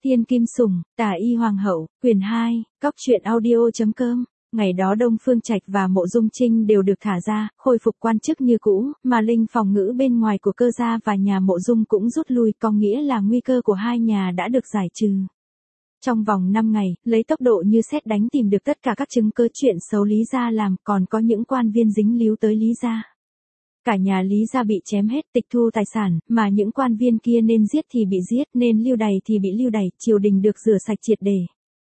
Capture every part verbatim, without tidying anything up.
Thiên Kim Sủng, Tả Y Hoàng hậu, quyển hai, cóc truyện audio.com. Ngày đó Đông Phương Trạch và Mộ Dung Trinh đều được thả ra, khôi phục quan chức như cũ, mà linh phòng ngữ bên ngoài của Cơ gia và nhà Mộ Dung cũng rút lui, có nghĩa là nguy cơ của hai nhà đã được giải trừ. Trong vòng năm ngày, lấy tốc độ như sét đánh tìm được tất cả các chứng cứ chuyện xấu Lý gia làm, còn có những quan viên dính líu tới Lý gia. Cả nhà Lý gia bị chém hết, tịch thu tài sản, mà những quan viên kia nên giết thì bị giết, nên lưu đày thì bị lưu đày, triều đình được rửa sạch triệt để.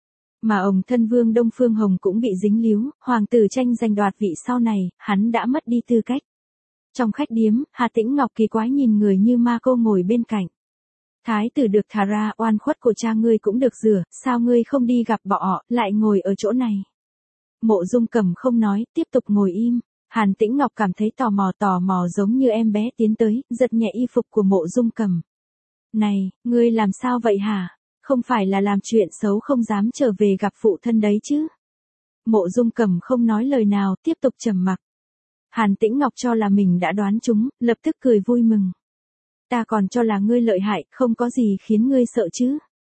Mà ông thân vương Đông Phương Hồng cũng bị dính líu, hoàng tử tranh giành đoạt vị sau này, hắn đã mất đi tư cách. Trong khách điếm, Hà Tĩnh Ngọc kỳ quái nhìn người như ma cô ngồi bên cạnh. Thái tử được thả ra, oan khuất của cha ngươi cũng được rửa, sao ngươi không đi gặp bọn họ, lại ngồi ở chỗ này. Mộ Dung Cẩm không nói, tiếp tục ngồi im. Hàn Tĩnh Ngọc cảm thấy tò mò tò mò giống như em bé tiến tới, giật nhẹ y phục của Mộ Dung Cẩm. Này, ngươi làm sao vậy hả? Không phải là làm chuyện xấu không dám trở về gặp phụ thân đấy chứ? Mộ Dung Cẩm không nói lời nào, tiếp tục trầm mặc. Hàn Tĩnh Ngọc cho là mình đã đoán trúng, lập tức cười vui mừng. Ta còn cho là ngươi lợi hại, không có gì khiến ngươi sợ chứ?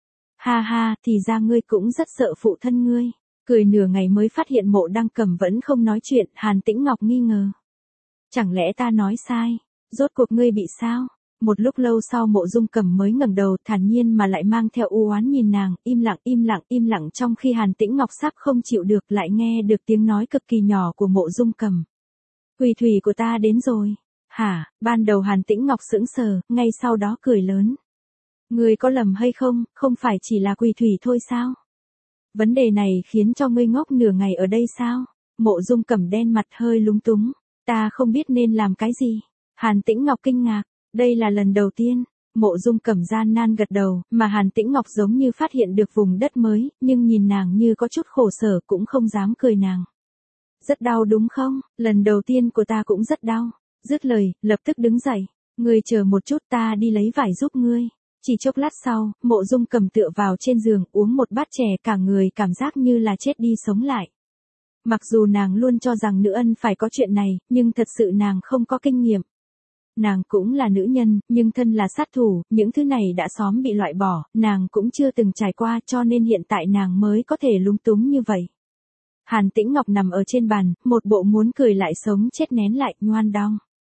Ha ha, thì ra ngươi cũng rất sợ phụ thân ngươi. Cười nửa ngày mới phát hiện Mộ Đăng Cẩm vẫn không nói chuyện, Hàn Tĩnh Ngọc nghi ngờ. Chẳng lẽ ta nói sai? Rốt cuộc ngươi bị sao? Một lúc lâu sau Mộ Dung Cẩm mới ngẩng đầu, thản nhiên mà lại mang theo u oán nhìn nàng, im lặng im lặng im lặng, trong khi Hàn Tĩnh Ngọc sắp không chịu được lại nghe được tiếng nói cực kỳ nhỏ của Mộ Dung Cẩm. Quỳ thủy của ta đến rồi. Hả? Ban đầu Hàn Tĩnh Ngọc sững sờ, ngay sau đó cười lớn. Ngươi có lầm hay không, không phải chỉ là quỳ thủy thôi sao? Vấn đề này khiến cho ngươi ngốc nửa ngày ở đây sao? Mộ Dung Cẩm đen mặt hơi lúng túng. Ta không biết nên làm cái gì. Hàn Tĩnh Ngọc kinh ngạc. Đây là lần đầu tiên. Mộ Dung Cẩm gian nan gật đầu, mà Hàn Tĩnh Ngọc giống như phát hiện được vùng đất mới, nhưng nhìn nàng như có chút khổ sở cũng không dám cười nàng. Rất đau đúng không? Lần đầu tiên của ta cũng rất đau. Dứt lời, lập tức đứng dậy. Ngươi chờ một chút, ta đi lấy vải giúp ngươi. Chỉ chốc lát sau, Mộ Dung Cẩm tựa vào trên giường uống một bát chè, cả người cảm giác như là chết đi sống lại. Mặc dù nàng luôn cho rằng nữ ân phải có chuyện này, nhưng thật sự nàng không có kinh nghiệm. Nàng cũng là nữ nhân, nhưng thân là sát thủ, những thứ này đã xóm bị loại bỏ, nàng cũng chưa từng trải qua, cho nên hiện tại nàng mới có thể lung túng như vậy. Hàn Tĩnh Ngọc nằm ở trên bàn, một bộ muốn cười lại sống chết nén lại, nhoan đong.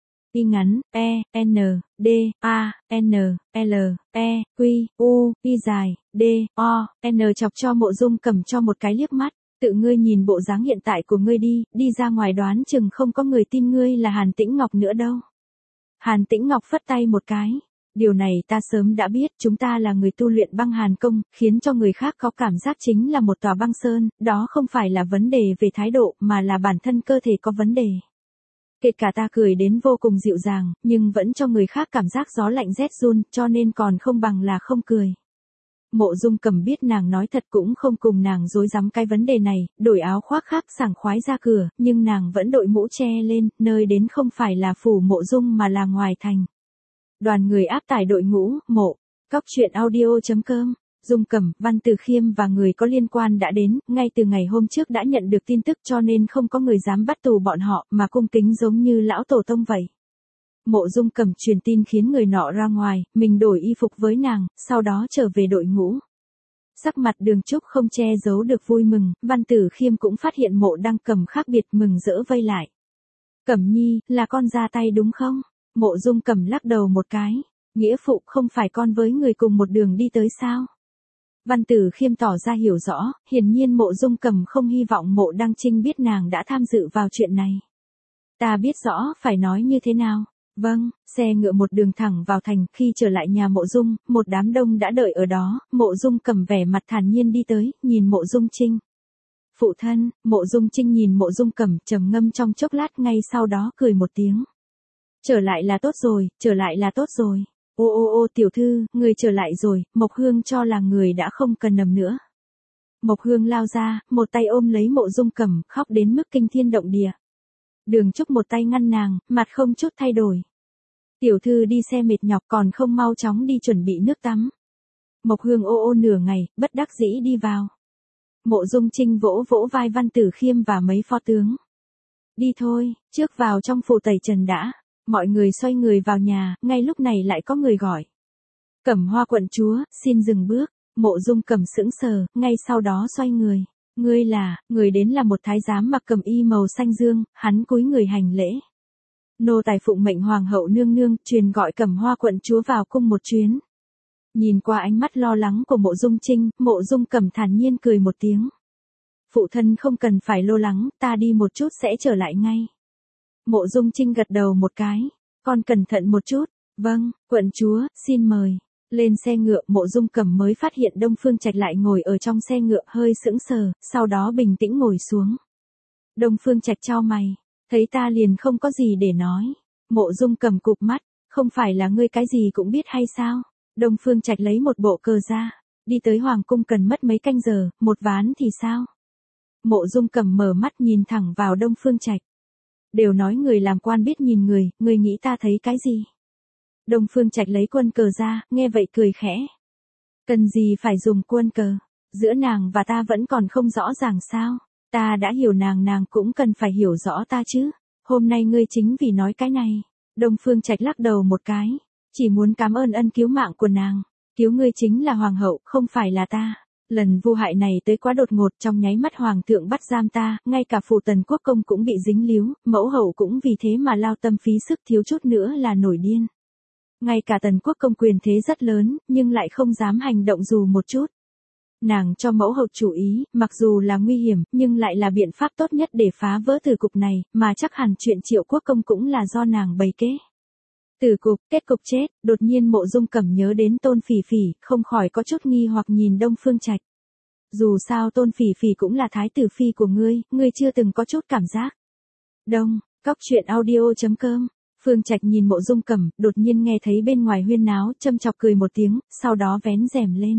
Y ngắn, E, N, D, A, N, L, E, Q, U, Y dài, D, O, N chọc cho Mộ Dung Cẩm cho một cái liếc mắt. Tự ngươi nhìn bộ dáng hiện tại của ngươi đi, đi ra ngoài đoán chừng không có người tin ngươi là Hàn Tĩnh Ngọc nữa đâu. Hàn Tĩnh Ngọc phất tay một cái. Điều này ta sớm đã biết, chúng ta là người tu luyện băng hàn công, khiến cho người khác có cảm giác chính là một tòa băng sơn, đó không phải là vấn đề về thái độ, mà là bản thân cơ thể có vấn đề. Kể cả ta cười đến vô cùng dịu dàng, nhưng vẫn cho người khác cảm giác gió lạnh rét run, cho nên còn không bằng là không cười. Mộ Dung Cẩm biết nàng nói thật cũng không cùng nàng dối rắm cái vấn đề này, đổi áo khoác khác sảng khoái ra cửa, nhưng nàng vẫn đội mũ che lên, nơi đến không phải là phủ Mộ Dung mà là ngoài thành. Đoàn người áp tải đội ngũ, mộ, cóc truyện audio.com. Dung Cẩm, Văn Tử Khiêm và người có liên quan đã đến, ngay từ ngày hôm trước đã nhận được tin tức cho nên không có người dám bắt tù bọn họ, mà cung kính giống như lão tổ tông vậy. Mộ Dung Cẩm truyền tin khiến người nọ ra ngoài, mình đổi y phục với nàng, sau đó trở về đội ngũ. Sắc mặt Đường Trúc không che giấu được vui mừng, Văn Tử Khiêm cũng phát hiện Mộ Đăng Cẩm khác biệt, mừng rỡ vây lại. Cẩm nhi, là con ra tay đúng không? Mộ Dung Cẩm lắc đầu một cái. Nghĩa phụ, không phải con với người cùng một đường đi tới sao? Văn Tử Khiêm tỏ ra hiểu rõ, hiển nhiên Mộ Dung Cẩm không hy vọng Mộ Đăng Trinh biết nàng đã tham dự vào chuyện này. Ta biết rõ, phải nói như thế nào. Vâng, xe ngựa một đường thẳng vào thành, khi trở lại nhà Mộ Dung, một đám đông đã đợi ở đó, Mộ Dung Cẩm vẻ mặt thản nhiên đi tới, nhìn Mộ Dung Trinh. Phụ thân, Mộ Dung Trinh nhìn Mộ Dung Cẩm trầm ngâm trong chốc lát, ngay sau đó cười một tiếng. Trở lại là tốt rồi, trở lại là tốt rồi. Ô ô ô tiểu thư, người trở lại rồi, Mộc Hương cho là người đã không cần nằm nữa. Mộc Hương lao ra, một tay ôm lấy Mộ Dung Cẩm, khóc đến mức kinh thiên động địa. Đường Trúc một tay ngăn nàng, mặt không chút thay đổi. Tiểu thư đi xe mệt nhọc còn không mau chóng đi chuẩn bị nước tắm. Mộc Hương ô ô nửa ngày, bất đắc dĩ đi vào. Mộ Dung Trinh vỗ vỗ vai Văn Tử Khiêm và mấy phó tướng. Đi thôi, trước vào trong phủ tẩy trần đã. Mọi người xoay người vào nhà, ngay lúc này lại có người gọi. Cẩm Hoa quận chúa, xin dừng bước. Mộ Dung Cẩm sững sờ, ngay sau đó xoay người. Ngươi là, người đến là một thái giám mặc cẩm y màu xanh dương, hắn cúi người hành lễ. Nô tài phụng mệnh hoàng hậu nương nương, truyền gọi Cẩm Hoa quận chúa vào cung một chuyến. Nhìn qua ánh mắt lo lắng của Mộ Dung Trinh, Mộ Dung Cẩm thản nhiên cười một tiếng. Phụ thân không cần phải lo lắng, ta đi một chút sẽ trở lại ngay. Mộ Dung Trinh gật đầu một cái, con cẩn thận một chút. Vâng, quận chúa, xin mời. Lên xe ngựa, Mộ Dung Cẩm mới phát hiện Đông Phương Trạch lại ngồi ở trong xe ngựa, hơi sững sờ, sau đó bình tĩnh ngồi xuống. Đông Phương Trạch chau mày, thấy ta liền không có gì để nói. Mộ Dung Cẩm cụp mắt, không phải là ngươi cái gì cũng biết hay sao? Đông Phương Trạch lấy một bộ cờ ra, đi tới hoàng cung cần mất mấy canh giờ, một ván thì sao? Mộ Dung Cẩm mở mắt nhìn thẳng vào Đông Phương Trạch. Đều nói người làm quan biết nhìn người, người nghĩ ta thấy cái gì? Đông Phương Trạch lấy quân cờ ra, nghe vậy cười khẽ. Cần gì phải dùng quân cờ? Giữa nàng và ta vẫn còn không rõ ràng sao? Ta đã hiểu nàng, nàng cũng cần phải hiểu rõ ta chứ. Hôm nay ngươi chính vì nói cái này. Đông Phương Trạch lắc đầu một cái. Chỉ muốn cảm ơn ân cứu mạng của nàng. Cứu ngươi chính là hoàng hậu, không phải là ta. Lần vu hại này tới quá đột ngột, trong nháy mắt hoàng thượng bắt giam ta, ngay cả phủ Tần Quốc công cũng bị dính líu, mẫu hậu cũng vì thế mà lao tâm phí sức, thiếu chút nữa là nổi điên. Ngay cả Tần Quốc công quyền thế rất lớn, nhưng lại không dám hành động dù một chút. Nàng cho mẫu hậu chủ ý, mặc dù là nguy hiểm, nhưng lại là biện pháp tốt nhất để phá vỡ tử cục này, mà chắc hẳn chuyện Triệu Quốc công cũng là do nàng bày kế. Tử cục, kết cục chết, đột nhiên Mộ Dung Cẩm nhớ đến Tôn Phỉ Phỉ, không khỏi có chút nghi hoặc nhìn Đông Phương Trạch. Dù sao Tôn Phỉ Phỉ cũng là thái tử phi của ngươi, ngươi chưa từng có chút cảm giác. Đông, cóc truyện audio chấm com. Phương Trạch nhìn Mộ Dung Cẩm, đột nhiên nghe thấy bên ngoài huyên náo, châm chọc cười một tiếng, sau đó vén rèm lên.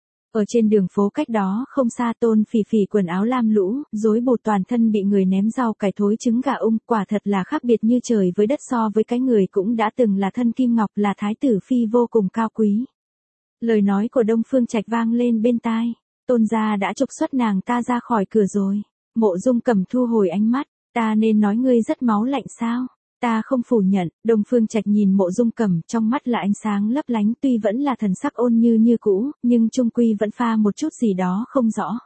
Ở trên đường phố cách đó không xa Tôn Phỉ Phỉ quần áo lam lũ, rối bột toàn thân bị người ném rau cải thối trứng gà ung, quả thật là khác biệt như trời với đất, so với cái người cũng đã từng là thân kim ngọc, là thái tử phi vô cùng cao quý. Lời nói của Đông Phương Trạch vang lên bên tai, Tôn gia đã trục xuất nàng ta ra khỏi cửa rồi. Mộ Dung Cẩm thu hồi ánh mắt, ta nên nói ngươi rất máu lạnh sao? Ta không phủ nhận. Đông Phương Trạch nhìn Mộ Dung Cẩm, trong mắt là ánh sáng lấp lánh, tuy vẫn là thần sắc ôn như như cũ, nhưng chung quy vẫn pha một chút gì đó không rõ.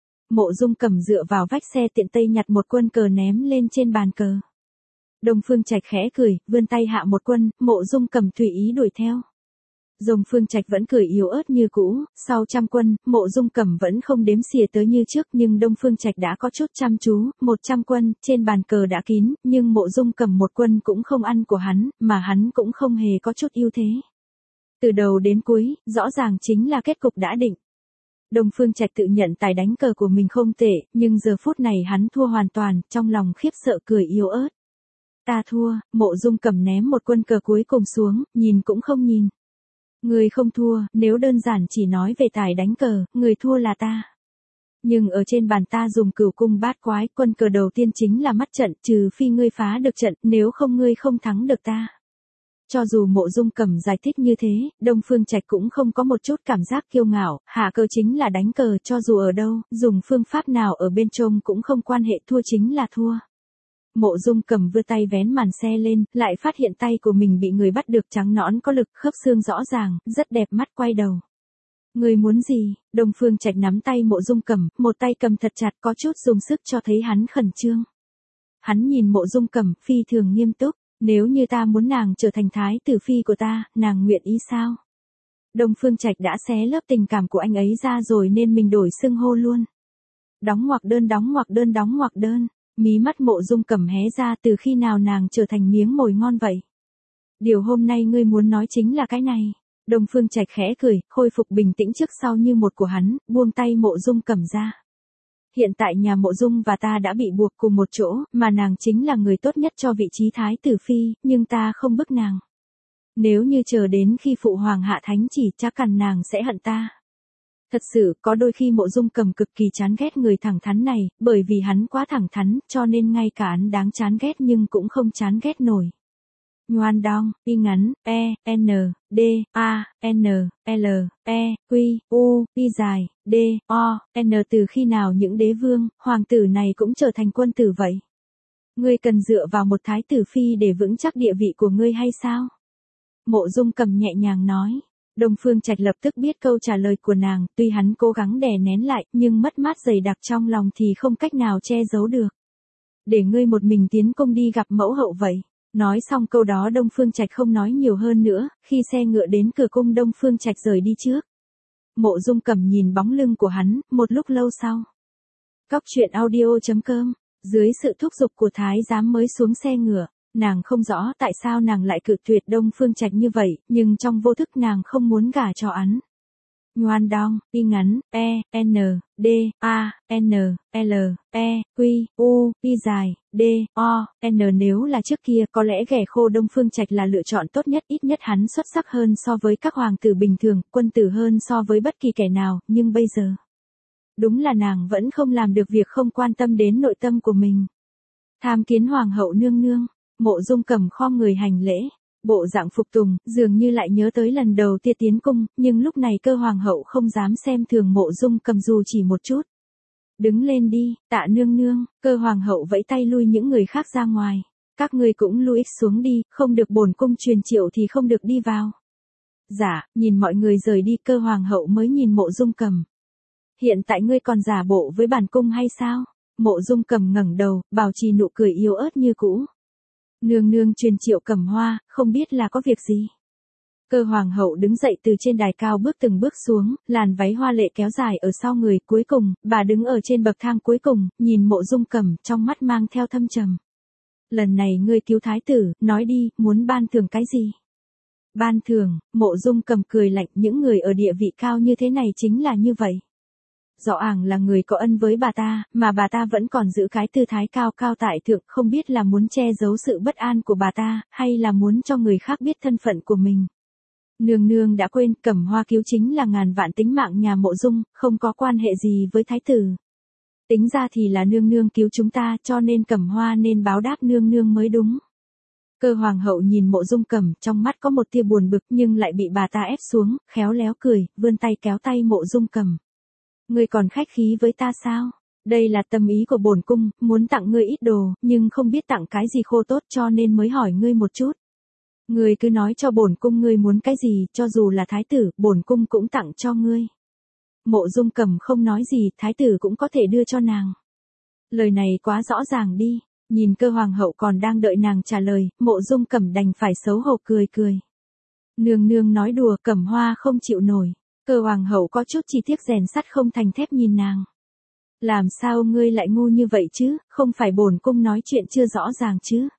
Mộ Dung Cẩm dựa vào vách xe tiện tay nhặt một quân cờ ném lên trên bàn cờ. Đông Phương Trạch khẽ cười, vươn tay hạ một quân, Mộ Dung Cẩm tùy ý đuổi theo. Đông Phương Trạch vẫn cười yếu ớt như cũ, sau trăm quân, Mộ Dung Cẩm vẫn không đếm xỉa tới như trước, nhưng Đông Phương Trạch đã có chút chăm chú, một trăm quân, trên bàn cờ đã kín, nhưng Mộ Dung Cẩm một quân cũng không ăn của hắn, mà hắn cũng không hề có chút ưu thế. Từ đầu đến cuối, rõ ràng chính là kết cục đã định. Đông Phương Trạch tự nhận tài đánh cờ của mình không tệ, nhưng giờ phút này hắn thua hoàn toàn, trong lòng khiếp sợ cười yếu ớt. Ta thua. Mộ Dung Cẩm ném một quân cờ cuối cùng xuống, nhìn cũng không nhìn. Người không thua, nếu đơn giản chỉ nói về tài đánh cờ, người thua là ta. Nhưng ở trên bàn ta dùng cửu cung bát quái, quân cờ đầu tiên chính là mắt trận, trừ phi ngươi phá được trận, nếu không ngươi không thắng được ta. Cho dù Mộ Dung Cẩm giải thích như thế, Đông Phương Trạch cũng không có một chút cảm giác kiêu ngạo, hạ cờ chính là đánh cờ, cho dù ở đâu, dùng phương pháp nào ở bên trong cũng không quan hệ, thua chính là thua. Mộ Dung Cẩm vươn tay vén màn xe lên, lại phát hiện tay của mình bị người bắt được, trắng nõn có lực, khớp xương rõ ràng, rất đẹp mắt, quay đầu. Người muốn gì? Đông Phương Trạch nắm tay Mộ Dung Cẩm, một tay cầm thật chặt, có chút dùng sức cho thấy hắn khẩn trương. Hắn nhìn Mộ Dung Cẩm, phi thường nghiêm túc, nếu như ta muốn nàng trở thành thái tử phi của ta, nàng nguyện ý sao? Đông Phương Trạch đã xé lớp tình cảm của anh ấy ra rồi nên mình đổi xưng hô luôn. Đóng ngoặc đơn, đóng ngoặc đơn, đóng ngoặc đơn. Mí mắt Mộ Dung Cẩm hé ra, từ khi nào nàng trở thành miếng mồi ngon vậy? Điều hôm nay ngươi muốn nói chính là cái này. Đông Phương Trạch khẽ cười, khôi phục bình tĩnh trước sau như một của hắn, buông tay Mộ Dung Cẩm ra. Hiện tại nhà Mộ Dung và ta đã bị buộc cùng một chỗ, mà nàng chính là người tốt nhất cho vị trí thái tử phi, nhưng ta không bức nàng. Nếu như chờ đến khi phụ hoàng hạ thánh chỉ, chắc hẳn nàng sẽ hận ta. Thật sự, có đôi khi Mộ Dung Cẩm cực kỳ chán ghét người thẳng thắn này, bởi vì hắn quá thẳng thắn, cho nên ngay cả hắn đáng chán ghét nhưng cũng không chán ghét nổi. Nhoan đong, y ngắn, e, n, d, a, n, l, e, q, u, y dài, d, o, n. Từ khi nào những đế vương, hoàng tử này cũng trở thành quân tử vậy? Ngươi cần dựa vào một thái tử phi để vững chắc địa vị của ngươi hay sao? Mộ Dung Cẩm nhẹ nhàng nói. Đông Phương Trạch lập tức biết câu trả lời của nàng, tuy hắn cố gắng đè nén lại, nhưng mất mát dày đặc trong lòng thì không cách nào che giấu được. Để ngươi một mình tiến cung đi gặp mẫu hậu vậy. Nói xong câu đó Đông Phương Trạch không nói nhiều hơn nữa, khi xe ngựa đến cửa cung Đông Phương Trạch rời đi trước. Mộ Dung Cẩm nhìn bóng lưng của hắn, một lúc lâu sau. Cóc truyện audio chấm com, dưới sự thúc giục của thái giám mới xuống xe ngựa. Nàng không rõ tại sao nàng lại cự tuyệt Đông Phương Trạch như vậy, nhưng trong vô thức nàng không muốn gả cho hắn. Nhoan đong, y ngắn, e, n, d, a, n, l, e, q, u, y dài, d, o, n. Nếu là trước kia có lẽ ghẻ khô Đông Phương Trạch là lựa chọn tốt nhất, ít nhất hắn xuất sắc hơn so với các hoàng tử bình thường, quân tử hơn so với bất kỳ kẻ nào, nhưng bây giờ. Đúng là nàng vẫn không làm được việc không quan tâm đến nội tâm của mình. Tham kiến hoàng hậu nương nương. Mộ Dung Cẩm khom người hành lễ, bộ dạng phục tùng, dường như lại nhớ tới lần đầu tiên tiến cung, nhưng lúc này Cơ hoàng hậu không dám xem thường Mộ Dung Cẩm dù chỉ một chút. Đứng lên đi, Tạ nương nương. Cơ hoàng hậu vẫy tay lui những người khác ra ngoài. Các ngươi cũng lui xuống đi, không được bổn cung truyền triệu thì không được đi vào. Dạ, nhìn mọi người rời đi Cơ hoàng hậu mới nhìn Mộ Dung Cẩm. Hiện tại ngươi còn giả bộ với bản cung hay sao? Mộ Dung Cẩm ngẩng đầu, bảo trì nụ cười yếu ớt như cũ. Nương nương truyền triệu Cẩm Hoa, không biết là có việc gì. Cơ hoàng hậu đứng dậy từ trên đài cao bước từng bước xuống, làn váy hoa lệ kéo dài ở sau người, cuối cùng, bà đứng ở trên bậc thang cuối cùng, nhìn Mộ Dung Cẩm, trong mắt mang theo thâm trầm. Lần này ngươi cứu thái tử, nói đi, muốn ban thưởng cái gì? Ban thưởng, Mộ Dung Cẩm cười lạnh, những người ở địa vị cao như thế này chính là như vậy. Rõ ràng là người có ân với bà ta, mà bà ta vẫn còn giữ cái tư thái cao cao tại thượng, không biết là muốn che giấu sự bất an của bà ta, hay là muốn cho người khác biết thân phận của mình. Nương nương đã quên, Cẩm Hoa cứu chính là ngàn vạn tính mạng nhà Mộ Dung, không có quan hệ gì với thái tử. Tính ra thì là nương nương cứu chúng ta, cho nên Cẩm Hoa nên báo đáp nương nương mới đúng. Cơ hoàng hậu nhìn Mộ Dung Cẩm, trong mắt có một tia buồn bực nhưng lại bị bà ta ép xuống, khéo léo cười, vươn tay kéo tay Mộ Dung Cẩm. Ngươi còn khách khí với ta sao? Đây là tâm ý của bổn cung, muốn tặng ngươi ít đồ, nhưng không biết tặng cái gì khô tốt cho nên mới hỏi ngươi một chút. Ngươi cứ nói cho bổn cung ngươi muốn cái gì, cho dù là thái tử, bổn cung cũng tặng cho ngươi. Mộ Dung Cẩm không nói gì, thái tử cũng có thể đưa cho nàng. Lời này quá rõ ràng đi, nhìn Cơ hoàng hậu còn đang đợi nàng trả lời, Mộ Dung Cẩm đành phải xấu hổ cười cười. Nương nương nói đùa, Cẩm Hoa không chịu nổi. Cơ hoàng hậu có chút chi tiết rèn sắt không thành thép nhìn nàng. Làm sao ngươi lại ngu như vậy chứ, không phải bổn cung nói chuyện chưa rõ ràng chứ.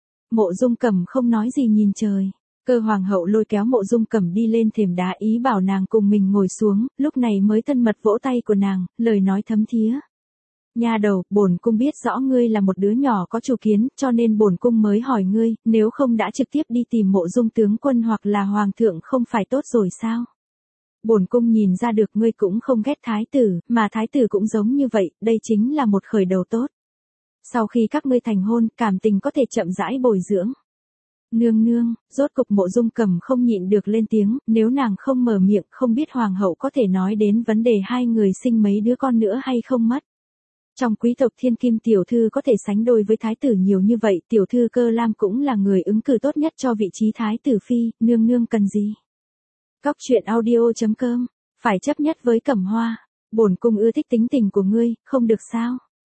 Mộ Dung Cẩm không nói gì nhìn trời. Cơ hoàng hậu lôi kéo Mộ Dung Cẩm đi lên thềm đá, ý bảo nàng cùng mình ngồi xuống, lúc này mới thân mật vỗ tay của nàng, lời nói thấm thía. Nha đầu, bổn cung biết rõ ngươi là một đứa nhỏ có chủ kiến, cho nên bổn cung mới hỏi ngươi, nếu không đã trực tiếp đi tìm Mộ Dung tướng quân hoặc là hoàng thượng không phải tốt rồi sao? Bổn cung nhìn ra được ngươi cũng không ghét thái tử, mà thái tử cũng giống như vậy, đây chính là một khởi đầu tốt. Sau khi các ngươi thành hôn, cảm tình có thể chậm rãi bồi dưỡng. Nương nương, rốt cục Mộ Dung Cẩm không nhịn được lên tiếng, nếu nàng không mở miệng, không biết hoàng hậu có thể nói đến vấn đề hai người sinh mấy đứa con nữa hay không mất. Trong quý tộc thiên kim tiểu thư có thể sánh đôi với thái tử nhiều như vậy, tiểu thư Cơ Lam cũng là người ứng cử tốt nhất cho vị trí thái tử phi, nương nương cần gì? Cóc truyện audio chấm com, phải chấp nhất với Cẩm Hoa, bổn cung ưa thích tính tình của ngươi, không được sao?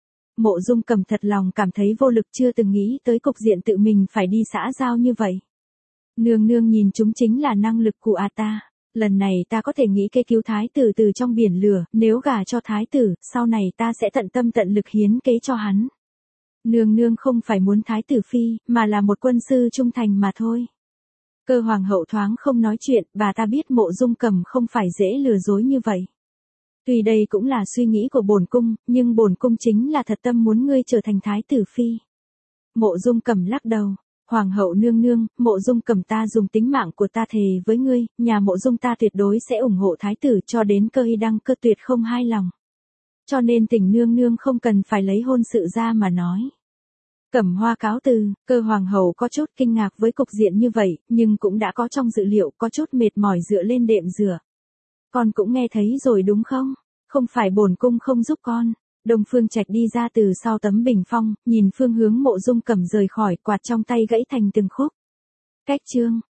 Mộ Dung Cẩm thật lòng cảm thấy vô lực, chưa từng nghĩ tới cục diện tự mình phải đi xã giao như vậy. Nương nương nhìn chúng chính là năng lực của a ta, lần này ta có thể nghĩ kế cứu thái tử từ trong biển lửa, nếu gả cho thái tử, sau này ta sẽ tận tâm tận lực hiến kế cho hắn. Nương nương không phải muốn thái tử phi, mà là một quân sư trung thành mà thôi. Cơ hoàng hậu thoáng không nói chuyện, bà ta biết Mộ Dung Cẩm không phải dễ lừa dối như vậy. Tuy đây cũng là suy nghĩ của bổn cung, nhưng bổn cung chính là thật tâm muốn ngươi trở thành thái tử phi. Mộ Dung Cẩm lắc đầu, hoàng hậu nương nương, Mộ Dung Cẩm ta dùng tính mạng của ta thề với ngươi, nhà Mộ Dung ta tuyệt đối sẽ ủng hộ thái tử cho đến cơ hy đăng cơ, tuyệt không hai lòng. Cho nên tỉnh nương nương không cần phải lấy hôn sự ra mà nói. Cẩm Hoa cáo từ, Cơ hoàng hậu có chút kinh ngạc với cục diện như vậy, nhưng cũng đã có trong dự liệu, có chút mệt mỏi dựa lên đệm dựa. Con cũng nghe thấy rồi đúng không? Không phải bổn cung không giúp con. Đông Phương Trạch đi ra từ sau tấm bình phong, nhìn phương hướng Mộ Dung Cẩm rời khỏi, quạt trong tay gãy thành từng khúc. Cách chương.